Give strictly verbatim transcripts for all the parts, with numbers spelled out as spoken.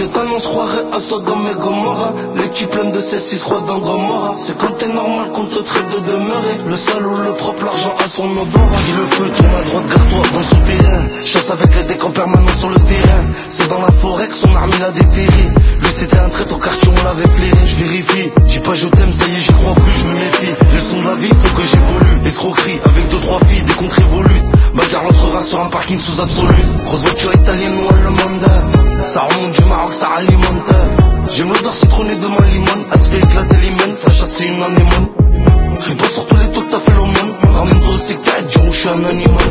je t'annonce, croirais à Sodome et Gomorrah. Les petits pleins de cesse, ils se croient dans Gomorrah. C'est quand t'es normal qu'on te traite de demeurer. Le sale ou le propre, l'argent a son odorat. Qui le feu, tourne à droite, garde-toi dans le souterrain. Chasse avec les decks en permanence sur le terrain. C'est dans la forêt que son arme il a déterré. Lui c'était un trait au quartier, on l'avait flairé. Je vérifie, dis pas je t'aime, ça y est j'y crois plus, je me méfie. Les sons de la vie font que j'évolue. Escroquerie avec deux trois filles, des contre évoluent. Bagarre entrera sur un parking sous absolu. Grosse voiture italienne ou allemande. Ça remonte du Maroc, ça alimente. J'aime l'odeur citronnée de ma limone. Elle se fait éclater l'hymen, sa chatte c'est une anémone. Crie pas sur tous les toits que t'as fait l'aumône. Ramène-toi au secteur, dis où je suis un animal.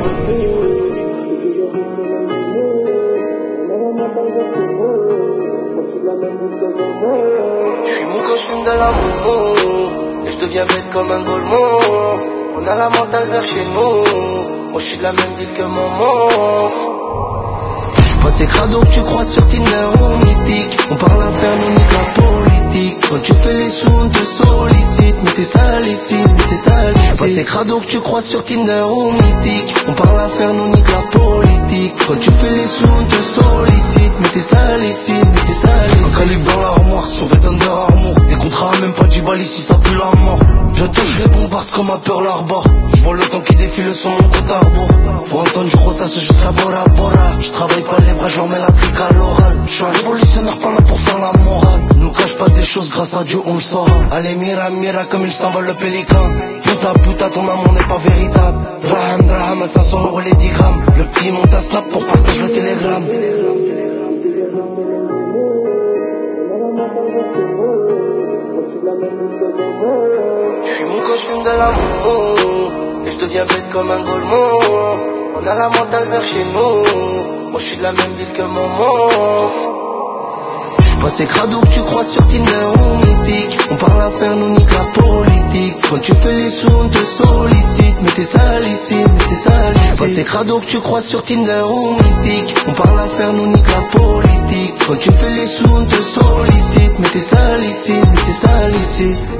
J'suis mou quand j'fume de la momo. Et j'deviens bête comme un golemon. On a la mentale vers chez nous. Moi j'suis de la même ville que maman. Passé crado que tu crois sur Tinder ou mythique. On parle affaire, nous nique la politique. Quand tu fais les sous, on te sollicite. Mais t'es sale ici, mais t'es sale ici. Passé crado que tu crois sur Tinder ou mythique. On parle affaire, nous nique la politique. Quand tu fais les sous, on te sollicite. Mais t'es sale ici, mais t'es sale ici. Un calibre dans l'armoire, sauvé Thunder Armour. Des contrats, même pas dix balles ici, ça pue la mort. Bientôt je les bombarde comme à Pearl Harbor. Je vois le temps qui défile sur mon compte à rebours. Faut entendre, je crois ça c'est jusqu'à Bora Bora. Je travaille pas les bras, je leur mets la trique à l'oral. Je suis un révolutionnaire, pas là pour faire la morale. Nous cache pas des choses, grâce à Dieu on le saura. Allez mira mira comme il s'envole le pélican. Puta puta ton amour n'est pas véritable. Draham draham à cinq cents euros les dix grammes. Le petit monte à snap pour partager le télégramme. J'suis mou quand j'fume de la momo. Et j'deviens bête comme un golemon. On a la mentale vers chez nous. Moi j'suis de la même ville que maman. J'suis passé crado que tu crois sur Tinder ou mythique. On parle affaire, nous nique la politique. Quand tu fais les sous, on te sollicite. Mais t'es sale ici, mais t'es sale ici. J'suis passé crado que tu crois sur Tinder ou mythique. On parle affaire, nous nique la politique. Quand tu fais les sous, on te sollicite. Mais t'es sale ici, mais t'es sale ici.